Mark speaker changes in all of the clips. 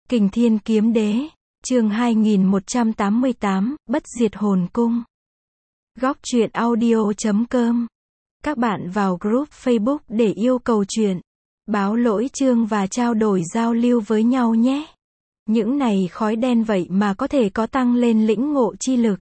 Speaker 1: Kình Thiên Kiếm Đế, chương 2188, Bất Diệt Hồn Cung. Góc truyện audio.com. Các bạn vào group Facebook để yêu cầu truyện, báo lỗi chương và trao đổi giao lưu với nhau nhé. Những này khói đen vậy mà có thể có tăng lên lĩnh ngộ chi lực.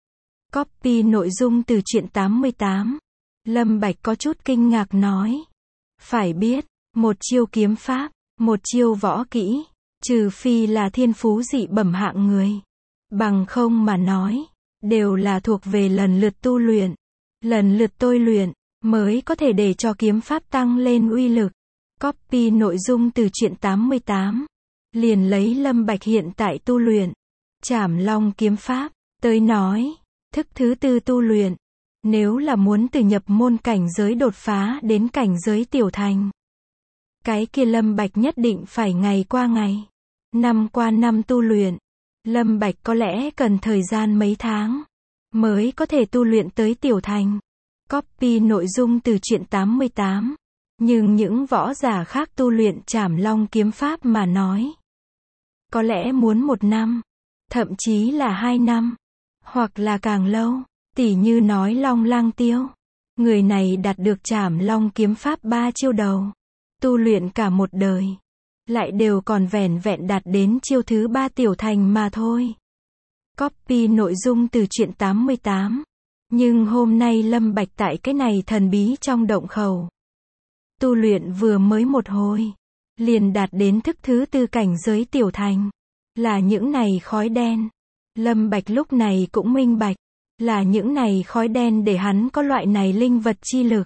Speaker 1: Copy nội dung từ truyện 88. Lâm Bạch có chút kinh ngạc nói. Phải biết, một chiêu kiếm pháp, một chiêu võ kỹ, trừ phi là thiên phú dị bẩm hạng người. Bằng không mà nói, đều là thuộc về lần lượt tu luyện, lần lượt tôi luyện, mới có thể để cho kiếm pháp tăng lên uy lực. Copy nội dung từ truyện 88. Liền lấy Lâm Bạch hiện tại tu luyện Trảm Long kiếm pháp tới nói, thức thứ tư tu luyện, nếu là muốn từ nhập môn cảnh giới đột phá đến cảnh giới tiểu thành, cái kia Lâm Bạch nhất định phải ngày qua ngày, năm qua năm tu luyện. Lâm Bạch có lẽ cần thời gian mấy tháng mới có thể tu luyện tới tiểu thành. Copy nội dung từ truyện 88. Nhưng những võ giả khác tu luyện Trảm Long kiếm pháp mà nói, có lẽ muốn 1 năm, thậm chí là 2 năm, hoặc là càng lâu. Tỉ như nói Long Lang Tiêu, người này đạt được Trảm Long kiếm pháp 3 chiêu đầu, tu luyện cả một đời, lại đều còn vẻn vẹn đạt đến chiêu thứ 3 tiểu thành mà thôi. Copy nội dung từ truyện 88. Nhưng hôm nay Lâm Bạch tại cái này thần bí trong động khẩu, tu luyện vừa mới một hồi, liền đạt đến thức thứ tư cảnh giới tiểu thành. Là những này khói đen. Lâm Bạch lúc này cũng minh bạch, là những này khói đen để hắn có loại này linh vật chi lực.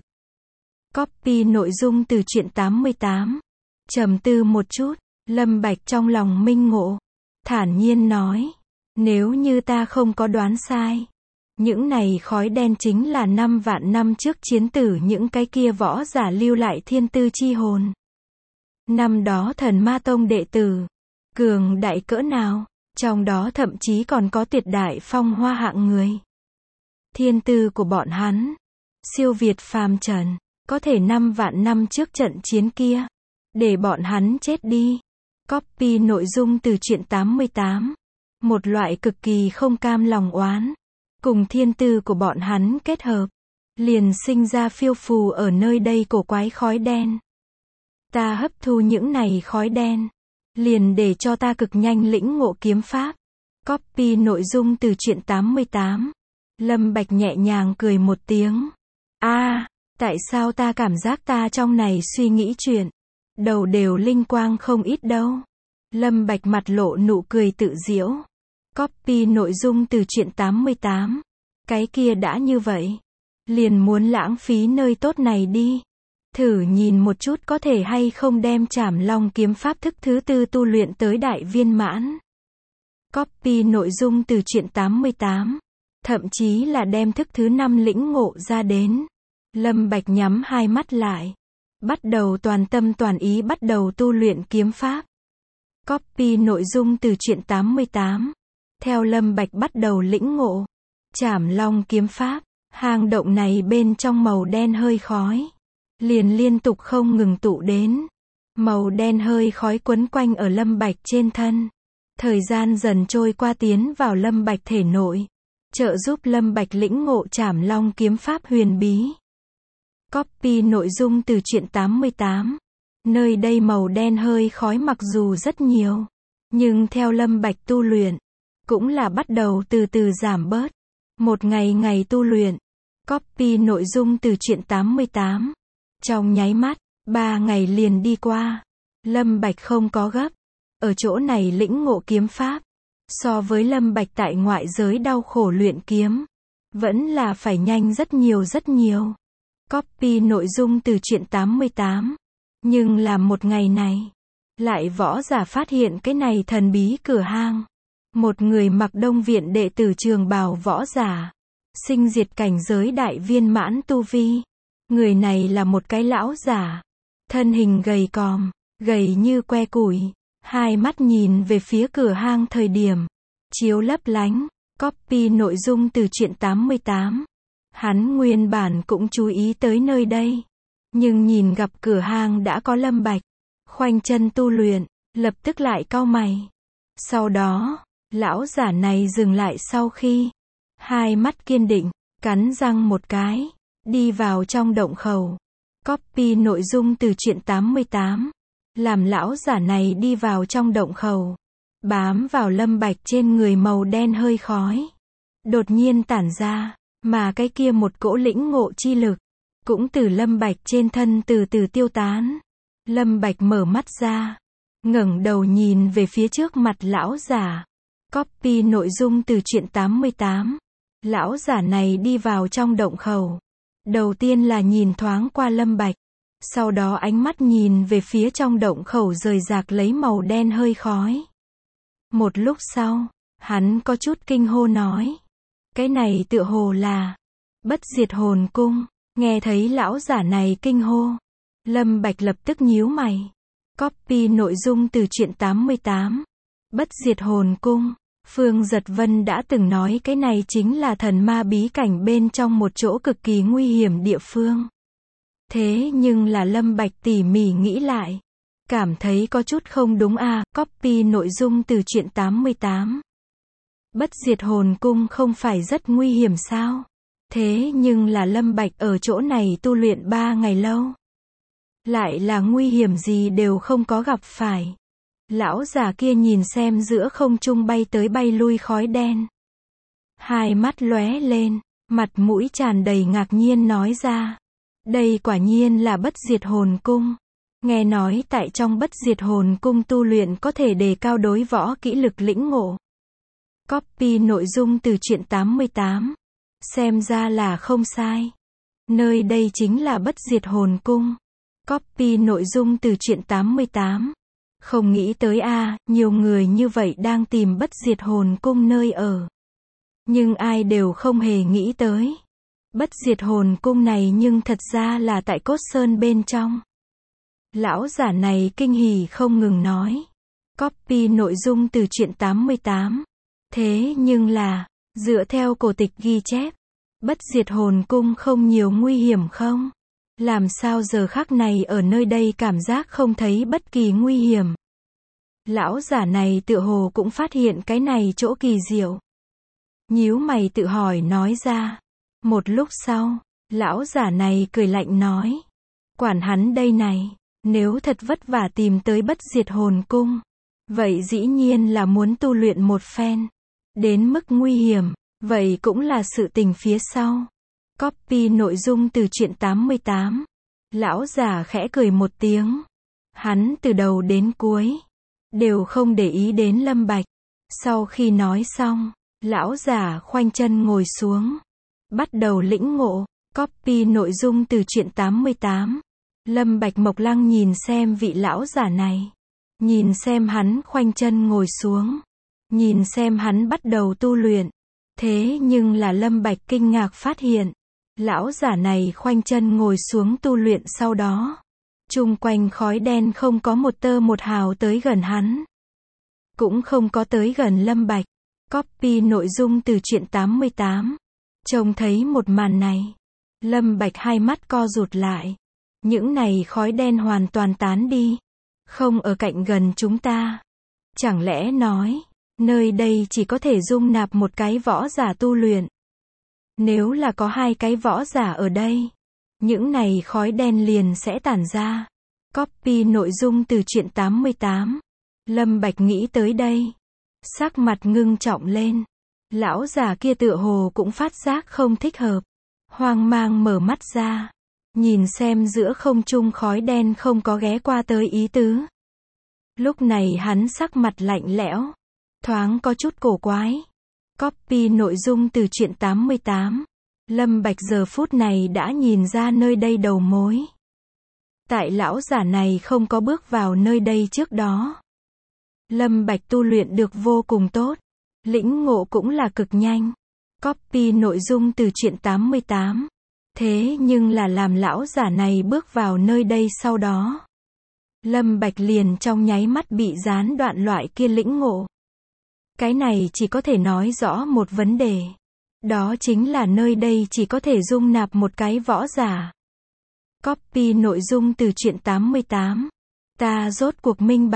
Speaker 1: Copy nội dung từ truyện 88. Trầm tư một chút, Lâm Bạch trong lòng minh ngộ, thản nhiên nói, nếu như ta không có đoán sai, những này khói đen chính là 5 vạn năm trước chiến tử những cái kia võ giả lưu lại thiên tư chi hồn. Năm đó Thần Ma Tông đệ tử, cường đại cỡ nào, trong đó thậm chí còn có tuyệt đại phong hoa hạng người. Thiên tư của bọn hắn, siêu việt phàm trần, có thể 5 vạn năm trước trận chiến kia, để bọn hắn chết đi. Copy nội dung từ truyện 88. Một loại cực kỳ không cam lòng oán, cùng thiên tư của bọn hắn kết hợp, liền sinh ra phiêu phù ở nơi đây cổ quái khói đen. Ta hấp thu những này khói đen, liền để cho ta cực nhanh lĩnh ngộ kiếm pháp. Copy nội dung từ truyện 88. Lâm Bạch nhẹ nhàng cười một tiếng. Tại sao ta cảm giác ta trong này suy nghĩ chuyện, đầu đều linh quang không ít đâu. Lâm Bạch mặt lộ nụ cười tự giễu. Copy nội dung từ truyện 88. Cái kia đã như vậy, liền muốn lãng phí nơi tốt này đi. Thử nhìn một chút có thể hay không đem Trảm Long kiếm pháp thức thứ tư tu luyện tới đại viên mãn. Copy nội dung từ truyện 88. Thậm chí là đem thức thứ 5 lĩnh ngộ ra đến. Lâm Bạch nhắm hai mắt lại, bắt đầu toàn tâm toàn ý bắt đầu tu luyện kiếm pháp. Copy nội dung từ truyện 88. Theo Lâm Bạch bắt đầu lĩnh ngộ Trảm Long kiếm pháp, hang động này bên trong màu đen hơi khói liền liên tục không ngừng tụ đến. Màu đen hơi khói quấn quanh ở Lâm Bạch trên thân. Thời gian dần trôi qua tiến vào Lâm Bạch thể nội, trợ giúp Lâm Bạch lĩnh ngộ Trảm Long kiếm pháp huyền bí. Copy nội dung từ truyện 88. Nơi đây màu đen hơi khói mặc dù rất nhiều, nhưng theo Lâm Bạch tu luyện, cũng là bắt đầu từ từ giảm bớt. Một ngày ngày tu luyện. Copy nội dung từ truyện 88. Trong nháy mắt, 3 ngày liền đi qua. Lâm Bạch không có gấp, ở chỗ này lĩnh ngộ kiếm pháp, so với Lâm Bạch tại ngoại giới đau khổ luyện kiếm, vẫn là phải nhanh rất nhiều rất nhiều. Copy nội dung từ truyện 88. Nhưng làm một ngày này, lại võ giả phát hiện cái này thần bí cửa hang. Một người mặc Đông viện đệ tử trường bào võ giả, sinh diệt cảnh giới đại viên mãn tu vi. Người này là một cái lão giả, thân hình gầy còm, gầy như que củi, hai mắt nhìn về phía cửa hang thời điểm, chiếu lấp lánh. Copy nội dung từ truyện 88. Hắn nguyên bản cũng chú ý tới nơi đây, nhưng nhìn gặp cửa hang đã có Lâm Bạch khoanh chân tu luyện, lập tức lại cau mày. Sau đó, lão giả này dừng lại sau khi hai mắt kiên định, cắn răng một cái, đi vào trong động khẩu. Copy nội dung từ truyện 88. Làm lão giả này đi vào trong động khẩu, bám vào Lâm Bạch trên người màu đen hơi khói đột nhiên tản ra, mà cái kia một cỗ lĩnh ngộ chi lực cũng từ Lâm Bạch trên thân từ từ tiêu tán. Lâm Bạch mở mắt ra, ngẩng đầu nhìn về phía trước mặt lão giả. Copy nội dung từ truyện 88. Lão giả này đi vào trong động khẩu, đầu tiên là nhìn thoáng qua Lâm Bạch, sau đó ánh mắt nhìn về phía trong động khẩu rời rạc lấy màu đen hơi khói. Một lúc sau, hắn có chút kinh hô nói, cái này tựa hồ là Bất Diệt Hồn Cung. Nghe thấy lão giả này kinh hô, Lâm Bạch lập tức nhíu mày. Copy nội dung từ truyện 88. Bất Diệt Hồn Cung. Phương Dật Vân đã từng nói cái này chính là thần ma bí cảnh bên trong một chỗ cực kỳ nguy hiểm địa phương. Thế nhưng là Lâm Bạch tỉ mỉ nghĩ lại, cảm thấy có chút không đúng à. Copy nội dung từ truyện 88. Bất Diệt Hồn Cung không phải rất nguy hiểm sao? Thế nhưng là Lâm Bạch ở chỗ này tu luyện 3 ngày lâu, lại là nguy hiểm gì đều không có gặp phải. Lão già kia nhìn xem giữa không trung bay tới bay lui khói đen, hai mắt lóe lên, mặt mũi tràn đầy ngạc nhiên nói ra, đây quả nhiên là Bất Diệt Hồn Cung. Nghe nói tại trong Bất Diệt Hồn Cung tu luyện có thể đề cao đối võ kỹ lực lĩnh ngộ. Copy nội dung từ truyện 88. Xem ra là không sai. Nơi đây chính là Bất Diệt Hồn Cung. Copy nội dung từ truyện 88. Không nghĩ tới a, nhiều người như vậy đang tìm Bất Diệt Hồn Cung nơi ở. Nhưng ai đều không hề nghĩ tới. Bất Diệt Hồn Cung này nhưng thật ra là tại Cốt Sơn bên trong. Lão giả này kinh hỉ không ngừng nói. Copy nội dung từ truyện 88. Thế nhưng là, dựa theo cổ tịch ghi chép, Bất Diệt Hồn Cung không nhiều nguy hiểm không? Làm sao giờ khắc này ở nơi đây cảm giác không thấy bất kỳ nguy hiểm? Lão giả này tựa hồ cũng phát hiện cái này chỗ kỳ diệu. Nhíu mày tự hỏi nói ra. Một lúc sau, lão giả này cười lạnh nói. Quản hắn đây này, nếu thật vất vả tìm tới Bất Diệt Hồn Cung, vậy dĩ nhiên là muốn tu luyện một phen. Đến mức nguy hiểm, vậy cũng là sự tình phía sau. Copy nội dung từ truyện 88. Lão già khẽ cười một tiếng. Hắn từ đầu đến cuối đều không để ý đến Lâm Bạch. Sau khi nói xong, lão già khoanh chân ngồi xuống, bắt đầu lĩnh ngộ. Copy nội dung từ truyện 88. Lâm Bạch Mộc Lăng nhìn xem vị lão giả này, nhìn xem hắn khoanh chân ngồi xuống, nhìn xem hắn bắt đầu tu luyện. Thế nhưng là Lâm Bạch kinh ngạc phát hiện, lão giả này khoanh chân ngồi xuống tu luyện sau đó, chung quanh khói đen không có một tơ một hào tới gần hắn, cũng không có tới gần Lâm Bạch. Copy nội dung từ truyện 88. Trông thấy một màn này, Lâm Bạch hai mắt co rụt lại. Những này khói đen hoàn toàn tán đi, không ở cạnh gần chúng ta. Chẳng lẽ nói, nơi đây chỉ có thể dung nạp một cái võ giả tu luyện? Nếu là có hai cái võ giả ở đây, những này khói đen liền sẽ tản ra. Copy nội dung từ truyện 88. Lâm Bạch nghĩ tới đây, sắc mặt ngưng trọng lên. Lão già kia tựa hồ cũng phát giác không thích hợp, hoang mang mở mắt ra, nhìn xem giữa không trung khói đen không có ghé qua tới ý tứ. Lúc này hắn sắc mặt lạnh lẽo, thoáng có chút cổ quái. Copy nội dung từ truyện 88. Lâm Bạch giờ phút này đã nhìn ra nơi đây đầu mối. Tại lão giả này không có bước vào nơi đây trước đó, Lâm Bạch tu luyện được vô cùng tốt, lĩnh ngộ cũng là cực nhanh. Copy nội dung từ truyện 88. Thế nhưng là làm lão giả này bước vào nơi đây sau đó, Lâm Bạch liền trong nháy mắt bị gián đoạn loại kia lĩnh ngộ. Cái này chỉ có thể nói rõ một vấn đề. Đó chính là nơi đây chỉ có thể dung nạp một cái võ giả. Copy nội dung từ truyện 88. Ta rốt cuộc minh bạch,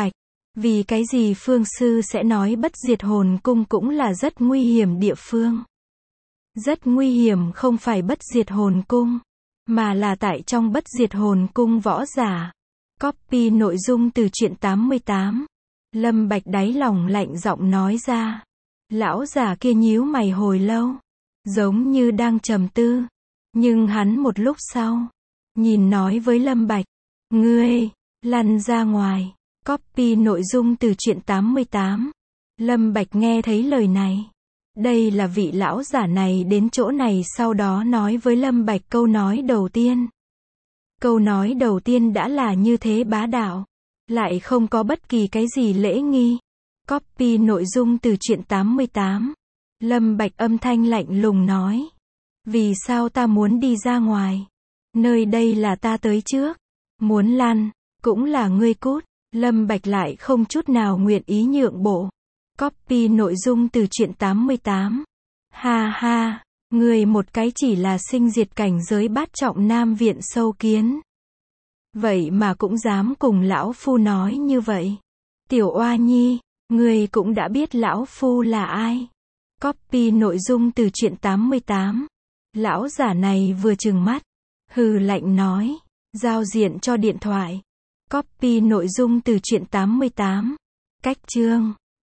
Speaker 1: Vì cái gì Phương Sư sẽ nói Bất Diệt Hồn Cung cũng là rất nguy hiểm địa phương. Rất nguy hiểm không phải Bất Diệt Hồn Cung, mà là tại trong Bất Diệt Hồn Cung võ giả. Copy nội dung từ truyện 88. Lâm Bạch đáy lòng lạnh giọng nói ra. Lão già kia nhíu mày hồi lâu, giống như đang trầm tư. Nhưng hắn một lúc sau, nhìn nói với Lâm Bạch, ngươi, lăn ra ngoài. Copy nội dung từ truyện 88. Lâm Bạch nghe thấy lời này. Đây là vị lão giả này đến chỗ này sau đó nói với Lâm Bạch câu nói đầu tiên. Câu nói đầu tiên đã là như thế bá đạo, lại không có bất kỳ cái gì lễ nghi. Copy nội dung từ truyện 88. Lâm Bạch âm thanh lạnh lùng nói. Vì sao ta muốn đi ra ngoài? Nơi đây là ta tới trước. Muốn lăn, cũng là ngươi cút. Lâm Bạch lại không chút nào nguyện ý nhượng bộ. Copy nội dung từ truyện 88. Ha ha, ngươi một cái chỉ là sinh diệt cảnh giới bát trọng nam viện sâu kiến. Vậy mà cũng dám cùng lão phu nói như vậy. Tiểu oa nhi, ngươi cũng đã biết lão phu là ai. Copy nội dung từ truyện 88. Lão giả này vừa trừng mắt, hừ lạnh nói, giao diện cho điện thoại. Copy nội dung từ truyện 88. Cách chương